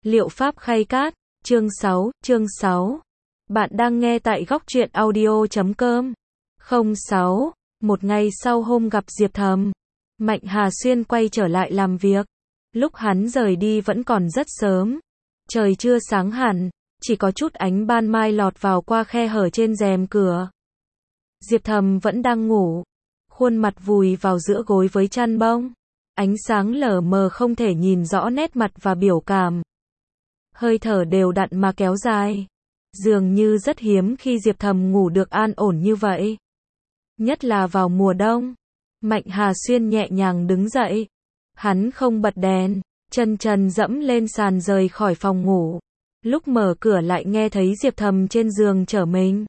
Liệu pháp khay cát, chương 6. Bạn đang nghe tại góc truyện audio.com. 06. Một ngày sau hôm gặp Diệp Thầm, Mạnh Hà Xuyên quay trở lại làm việc. Lúc hắn rời đi vẫn còn rất sớm. Trời chưa sáng hẳn, chỉ có chút ánh ban mai lọt vào qua khe hở trên rèm cửa. Diệp Thầm vẫn đang ngủ, khuôn mặt vùi vào giữa gối với chăn bông. Ánh sáng lờ mờ không thể nhìn rõ nét mặt và biểu cảm. Hơi thở đều đặn mà kéo dài. Dường như rất hiếm khi Diệp Thầm ngủ được an ổn như vậy. Nhất là vào mùa đông. Mạnh Hà Xuyên nhẹ nhàng đứng dậy. Hắn không bật đèn, chân trần dẫm lên sàn rời khỏi phòng ngủ. Lúc mở cửa lại nghe thấy Diệp Thầm trên giường trở mình.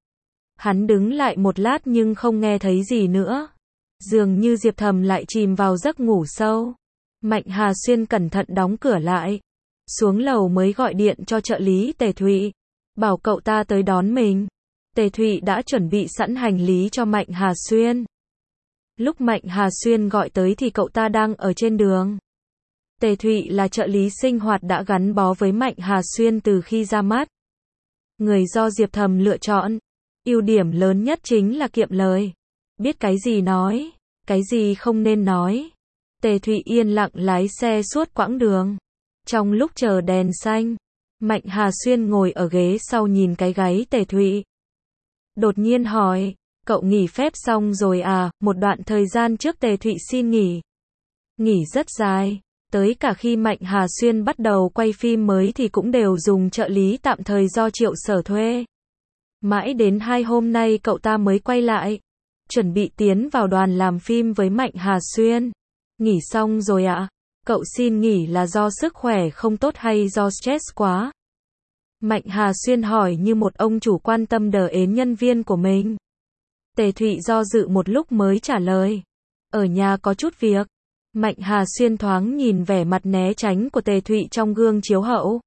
Hắn đứng lại một lát nhưng không nghe thấy gì nữa. Dường như Diệp Thầm lại chìm vào giấc ngủ sâu. Mạnh Hà Xuyên cẩn thận đóng cửa lại. Xuống lầu mới gọi điện cho trợ lý Tề Thụy, bảo cậu ta tới đón mình. Tề Thụy đã chuẩn bị sẵn hành lý cho Mạnh Hà Xuyên. Lúc Mạnh Hà Xuyên gọi tới thì cậu ta đang ở trên đường. Tề Thụy là trợ lý sinh hoạt đã gắn bó với Mạnh Hà Xuyên từ khi ra mắt. Người do Diệp Thầm lựa chọn. Ưu điểm lớn nhất chính là kiệm lời. Biết cái gì nói, cái gì không nên nói. Tề Thụy yên lặng lái xe suốt quãng đường. Trong lúc chờ đèn xanh, Mạnh Hà Xuyên ngồi ở ghế sau nhìn cái gáy Tề Thụy. Đột nhiên hỏi, cậu nghỉ phép xong rồi à? Một đoạn thời gian trước Tề Thụy xin nghỉ. Nghỉ rất dài, tới cả khi Mạnh Hà Xuyên bắt đầu quay phim mới thì cũng đều dùng trợ lý tạm thời do Triệu Sở thuê. Mãi đến 2 hôm nay cậu ta mới quay lại, chuẩn bị tiến vào đoàn làm phim với Mạnh Hà Xuyên. Nghỉ xong rồi ạ? Cậu xin nghỉ là do sức khỏe không tốt hay do stress quá? Mạnh Hà Xuyên hỏi như một ông chủ quan tâm đờ ến nhân viên của mình. Tề Thụy do dự một lúc mới trả lời. Ở nhà có chút việc. Mạnh Hà Xuyên thoáng nhìn vẻ mặt né tránh của Tề Thụy trong gương chiếu hậu.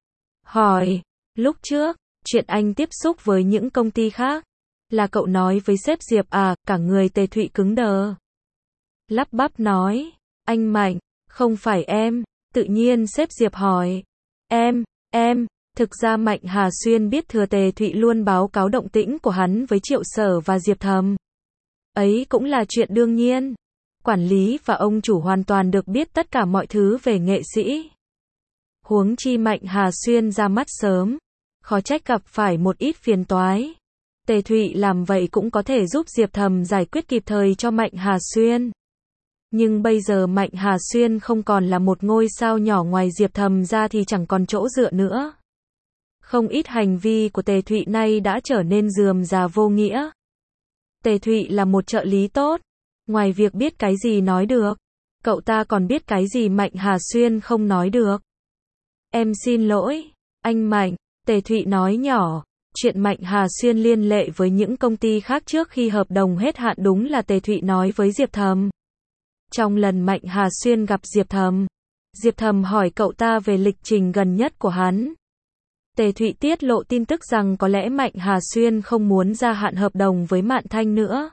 Hỏi, lúc trước, chuyện anh tiếp xúc với những công ty khác, là cậu nói với sếp Diệp à? Cả người Tề Thụy cứng đờ. Lắp bắp nói, anh Mạnh, không phải em. Tự nhiên sếp Diệp hỏi, em. Thực ra Mạnh Hà Xuyên biết thừa Tề Thụy luôn báo cáo động tĩnh của hắn với Triệu Sở và Diệp Thầm. Ấy cũng là chuyện đương nhiên. Quản lý và ông chủ hoàn toàn được biết tất cả mọi thứ về nghệ sĩ. Huống chi Mạnh Hà Xuyên ra mắt sớm, khó trách gặp phải một ít phiền toái. Tề Thụy làm vậy cũng có thể giúp Diệp Thầm giải quyết kịp thời cho Mạnh Hà Xuyên. Nhưng bây giờ Mạnh Hà Xuyên không còn là một ngôi sao nhỏ, ngoài Diệp Thầm ra thì chẳng còn chỗ dựa nữa. Không ít hành vi của Tề Thụy nay đã trở nên rườm rà vô nghĩa. Tề Thụy là một trợ lý tốt. Ngoài việc biết cái gì nói được, cậu ta còn biết cái gì Mạnh Hà Xuyên không nói được. Em xin lỗi, anh Mạnh, Tề Thụy nói nhỏ. Chuyện Mạnh Hà Xuyên liên lệ với những công ty khác trước khi hợp đồng hết hạn đúng là Tề Thụy nói với Diệp Thầm. Trong lần Mạnh Hà Xuyên gặp Diệp Thầm hỏi cậu ta về lịch trình gần nhất của hắn. Tề Thụy tiết lộ tin tức rằng có lẽ Mạnh Hà Xuyên không muốn gia hạn hợp đồng với Mạn Thanh nữa.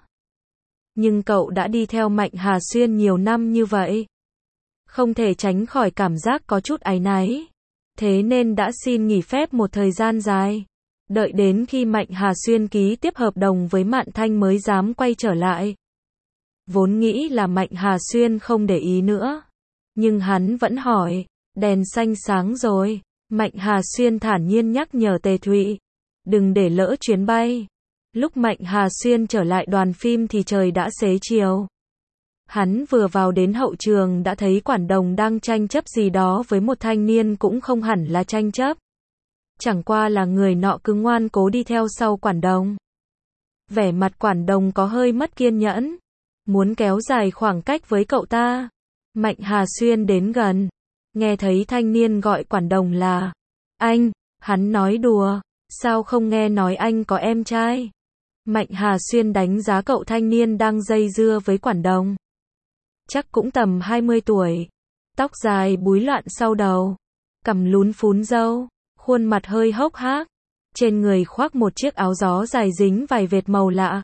Nhưng cậu đã đi theo Mạnh Hà Xuyên nhiều năm như vậy, không thể tránh khỏi cảm giác có chút áy náy. Thế nên đã xin nghỉ phép một thời gian dài. Đợi đến khi Mạnh Hà Xuyên ký tiếp hợp đồng với Mạn Thanh mới dám quay trở lại. Vốn nghĩ là Mạnh Hà Xuyên không để ý nữa, nhưng hắn vẫn hỏi, đèn xanh sáng rồi. Mạnh Hà Xuyên thản nhiên nhắc nhở Tề Thụy, đừng để lỡ chuyến bay. Lúc Mạnh Hà Xuyên trở lại đoàn phim thì trời đã xế chiều. Hắn vừa vào đến hậu trường đã thấy quản đồng đang tranh chấp gì đó với một thanh niên, cũng không hẳn là tranh chấp. Chẳng qua là người nọ cứ ngoan cố đi theo sau quản đồng. Vẻ mặt quản đồng có hơi mất kiên nhẫn, muốn kéo dài khoảng cách với cậu ta. Mạnh Hà Xuyên đến gần, nghe thấy thanh niên gọi quản đồng là anh, hắn nói đùa, sao không nghe nói anh có em trai. Mạnh Hà Xuyên đánh giá cậu thanh niên đang dây dưa với quản đồng. Chắc cũng tầm 20 tuổi, tóc dài búi loạn sau đầu, cằm lún phún râu, khuôn mặt hơi hốc hác, trên người khoác một chiếc áo gió dài dính vài vệt màu lạ.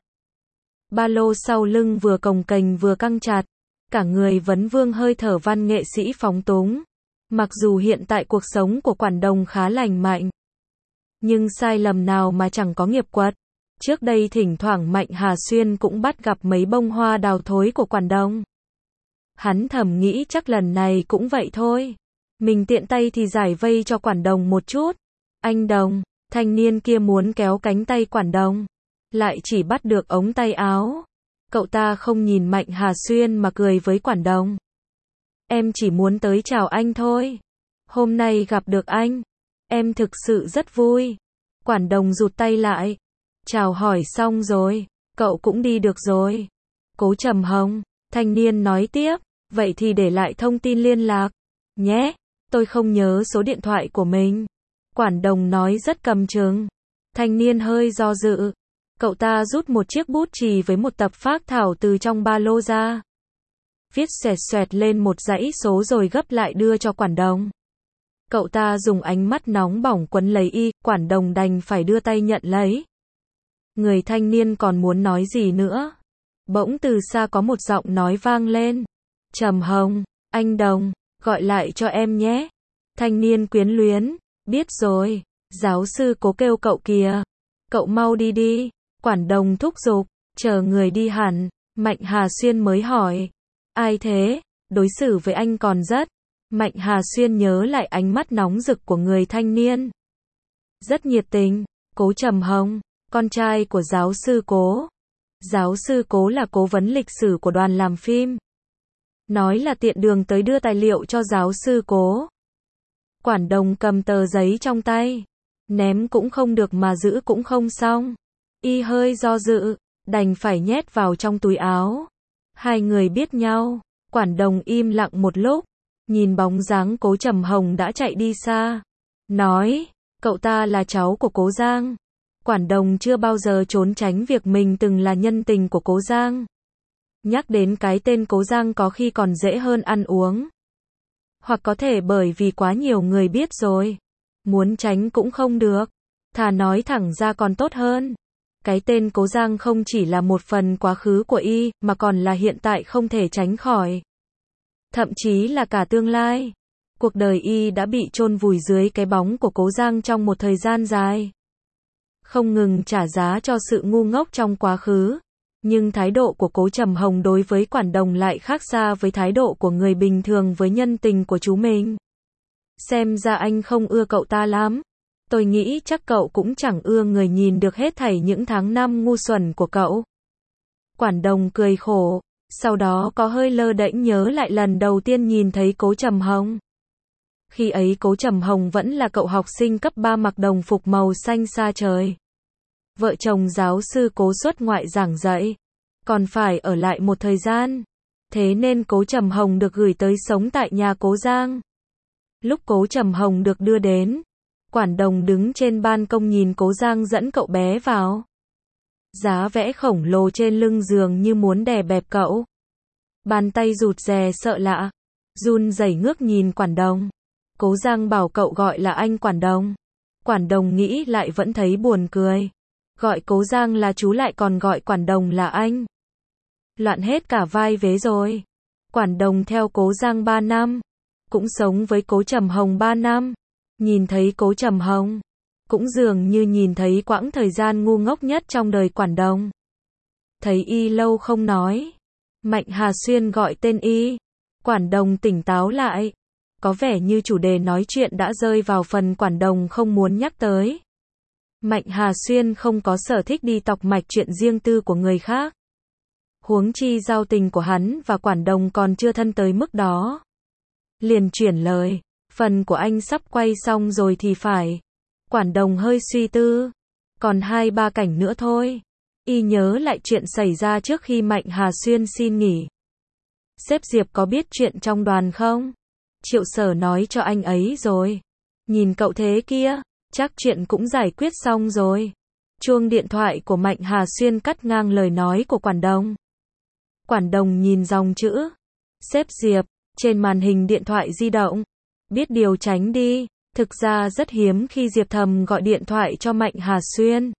Ba lô sau lưng vừa cồng kềnh vừa căng chặt, cả người vấn vương hơi thở văn nghệ sĩ phóng túng. Mặc dù hiện tại cuộc sống của Quản Đồng khá lành mạnh, nhưng sai lầm nào mà chẳng có nghiệp quật. Trước đây thỉnh thoảng Mạnh Hà Xuyên cũng bắt gặp mấy bông hoa đào thối của Quản Đồng. Hắn thầm nghĩ chắc lần này cũng vậy thôi. Mình tiện tay thì giải vây cho Quản Đồng một chút. Anh Đồng, thanh niên kia muốn kéo cánh tay Quản Đồng, lại chỉ bắt được ống tay áo. Cậu ta không nhìn Mạnh Hà Xuyên mà cười với Quản Đồng. Em chỉ muốn tới chào anh thôi. Hôm nay gặp được anh, em thực sự rất vui. Quản Đồng rụt tay lại. Chào hỏi xong rồi, cậu cũng đi được rồi. Cố Trầm Hồng, thanh niên nói tiếp, vậy thì để lại thông tin liên lạc nhé, tôi không nhớ số điện thoại của mình. Quản Đồng nói rất cầm chừng. Thanh niên hơi do dự. Cậu ta rút một chiếc bút chì với một tập phác thảo từ trong ba lô ra. Viết xoẹt xoẹt lên một dãy số rồi gấp lại đưa cho Quản Đồng. Cậu ta dùng ánh mắt nóng bỏng quấn lấy y, Quản Đồng đành phải đưa tay nhận lấy. Người thanh niên còn muốn nói gì nữa. Bỗng từ xa có một giọng nói vang lên. Trầm Hồng, anh Đồng, gọi lại cho em nhé. Thanh niên quyến luyến, biết rồi, giáo sư Cố kêu cậu kìa. Cậu mau đi đi. Quản Đồng thúc giục, chờ người đi hẳn, Mạnh Hà Xuyên mới hỏi. Ai thế? Đối xử với anh còn rất. Mạnh Hà Xuyên nhớ lại ánh mắt nóng rực của người thanh niên. Rất nhiệt tình. Cố Trầm Hồng, con trai của giáo sư Cố. Giáo sư Cố là cố vấn lịch sử của đoàn làm phim. Nói là tiện đường tới đưa tài liệu cho giáo sư Cố. Quản Đồng cầm tờ giấy trong tay. Ném cũng không được mà giữ cũng không xong. Y hơi do dự, đành phải nhét vào trong túi áo. Hai người biết nhau. Quản Đồng im lặng một lúc, nhìn bóng dáng Cố Trầm Hồng đã chạy đi xa. Nói, cậu ta là cháu của Cố Giang. Quản Đồng chưa bao giờ trốn tránh việc mình từng là nhân tình của Cố Giang. Nhắc đến cái tên Cố Giang có khi còn dễ hơn ăn uống. Hoặc có thể bởi vì quá nhiều người biết rồi. Muốn tránh cũng không được. Thà nói thẳng ra còn tốt hơn. Cái tên Cố Giang không chỉ là một phần quá khứ của y, mà còn là hiện tại không thể tránh khỏi. Thậm chí là cả tương lai. Cuộc đời y đã bị chôn vùi dưới cái bóng của Cố Giang trong một thời gian dài. Không ngừng trả giá cho sự ngu ngốc trong quá khứ. Nhưng thái độ của Cố Trầm Hồng đối với Quản Đồng lại khác xa với thái độ của người bình thường với nhân tình của chú mình. Xem ra anh không ưa cậu ta lắm. Tôi nghĩ chắc cậu cũng chẳng ưa người nhìn được hết thảy những tháng năm ngu xuẩn của cậu. Quản Đồng cười khổ, sau đó có hơi lơ đễnh nhớ lại lần đầu tiên nhìn thấy Cố Trầm Hồng. Khi ấy Cố Trầm Hồng vẫn là cậu học sinh cấp 3 mặc đồng phục màu xanh xa trời. Vợ chồng giáo sư Cố xuất ngoại giảng dạy, còn phải ở lại một thời gian. Thế nên Cố Trầm Hồng được gửi tới sống tại nhà Cố Giang. Lúc Cố Trầm Hồng được đưa đến, Quản Đồng đứng trên ban công nhìn Cố Giang dẫn cậu bé vào. Giá vẽ khổng lồ trên lưng giường như muốn đè bẹp cậu. Bàn tay rụt rè sợ lạ, run rẩy ngước nhìn Quản Đồng. Cố Giang bảo cậu gọi là anh Quản Đồng. Quản Đồng nghĩ lại vẫn thấy buồn cười. Gọi Cố Giang là chú lại còn gọi Quản Đồng là anh. Loạn hết cả vai vế rồi. Quản Đồng theo Cố Giang 3 năm. Cũng sống với Cố Trầm Hồng 3 năm. Nhìn thấy Cố Trầm Hồng, cũng dường như nhìn thấy quãng thời gian ngu ngốc nhất trong đời Quản Đồng. Thấy y lâu không nói. Mạnh Hà Xuyên gọi tên y. Quản Đồng tỉnh táo lại. Có vẻ như chủ đề nói chuyện đã rơi vào phần Quản Đồng không muốn nhắc tới. Mạnh Hà Xuyên không có sở thích đi tọc mạch chuyện riêng tư của người khác. Huống chi giao tình của hắn và Quản Đồng còn chưa thân tới mức đó. Liền chuyển lời, phần của anh sắp quay xong rồi thì phải. Quản Đồng hơi suy tư. Còn 2-3 cảnh nữa thôi. Y nhớ lại chuyện xảy ra trước khi Mạnh Hà Xuyên xin nghỉ. Sếp Diệp có biết chuyện trong đoàn không? Triệu Sở nói cho anh ấy rồi. Nhìn cậu thế kia, chắc chuyện cũng giải quyết xong rồi. Chuông điện thoại của Mạnh Hà Xuyên cắt ngang lời nói của Quản Đồng. Quản Đồng nhìn dòng chữ Sếp Diệp trên màn hình điện thoại di động. Biết điều tránh đi. Thực ra rất hiếm khi Diệp Thầm gọi điện thoại cho Mạnh Hà Xuyên.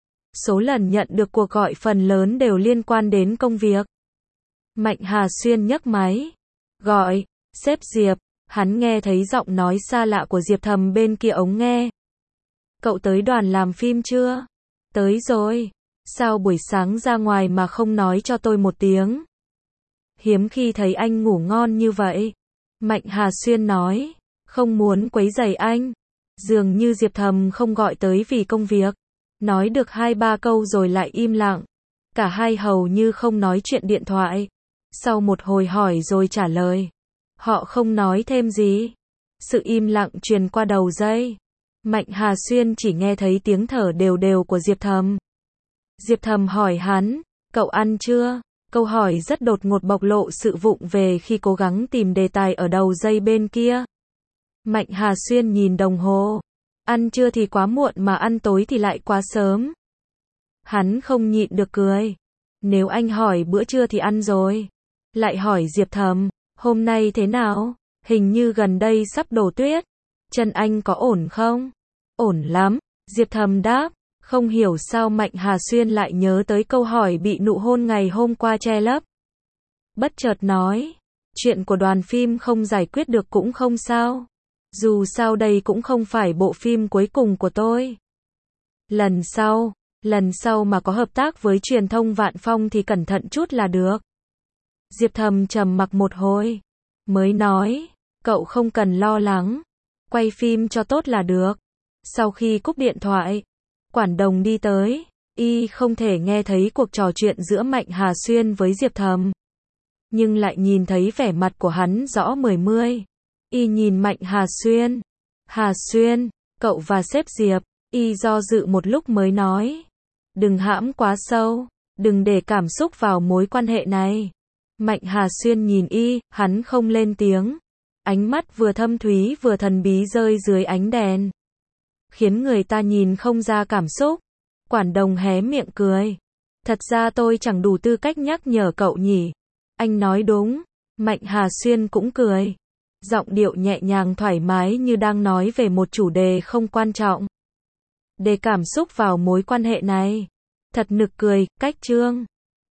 Số lần nhận được cuộc gọi phần lớn đều liên quan đến công việc. Mạnh Hà Xuyên nhấc máy. Gọi, sếp Diệp, Hắn nghe thấy giọng nói xa lạ của Diệp Thầm bên kia ống nghe. Cậu tới đoàn làm phim chưa? Tới rồi. Sao buổi sáng ra ngoài mà không nói cho tôi một tiếng? Hiếm khi thấy anh ngủ ngon như vậy. Mạnh Hà Xuyên nói. Không muốn quấy rầy anh. Dường như Diệp Thầm không gọi tới vì công việc. Nói được 2-3 câu rồi lại im lặng. Cả hai hầu như không nói chuyện điện thoại. Sau một hồi hỏi rồi trả lời. Họ không nói thêm gì. Sự im lặng truyền qua đầu dây. Mạnh Hà Xuyên chỉ nghe thấy tiếng thở đều đều của Diệp Thầm. Diệp Thầm hỏi hắn, cậu ăn chưa? Câu hỏi rất đột ngột bộc lộ sự vụng về khi cố gắng tìm đề tài ở đầu dây bên kia. Mạnh Hà Xuyên nhìn đồng hồ. Ăn trưa thì quá muộn mà ăn tối thì lại quá sớm. Hắn không nhịn được cười. Nếu anh hỏi bữa trưa thì ăn rồi. Lại hỏi Diệp Thầm, hôm nay thế nào? Hình như gần đây sắp đổ tuyết. Chân anh có ổn không? Ổn lắm, Diệp Thầm đáp. Không hiểu sao Mạnh Hà Xuyên lại nhớ tới câu hỏi bị nụ hôn ngày hôm qua che lấp. Bất chợt nói, chuyện của đoàn phim không giải quyết được cũng không sao. Dù sao đây cũng không phải bộ phim cuối cùng của tôi. Lần sau mà có hợp tác với truyền thông Vạn Phong thì cẩn thận chút là được. Diệp Thầm trầm mặc một hồi, mới nói, cậu không cần lo lắng, quay phim cho tốt là được. Sau khi cúp điện thoại, Quản Đồng đi tới, y không thể nghe thấy cuộc trò chuyện giữa Mạnh Hà Xuyên với Diệp Thầm. Nhưng lại nhìn thấy vẻ mặt của hắn rõ mười mươi. Y nhìn Mạnh Hà Xuyên, cậu và sếp Diệp, y do dự một lúc mới nói. Đừng hãm quá sâu, đừng để cảm xúc vào mối quan hệ này. Mạnh Hà Xuyên nhìn y, hắn không lên tiếng. Ánh mắt vừa thâm thúy vừa thần bí rơi dưới ánh đèn. Khiến người ta nhìn không ra cảm xúc. Quản Đồng hé miệng cười. Thật ra tôi chẳng đủ tư cách nhắc nhở cậu nhỉ. Anh nói đúng. Mạnh Hà Xuyên cũng cười. Giọng điệu nhẹ nhàng thoải mái như đang nói về một chủ đề không quan trọng. Để cảm xúc vào mối quan hệ này. Thật nực cười, cách chương.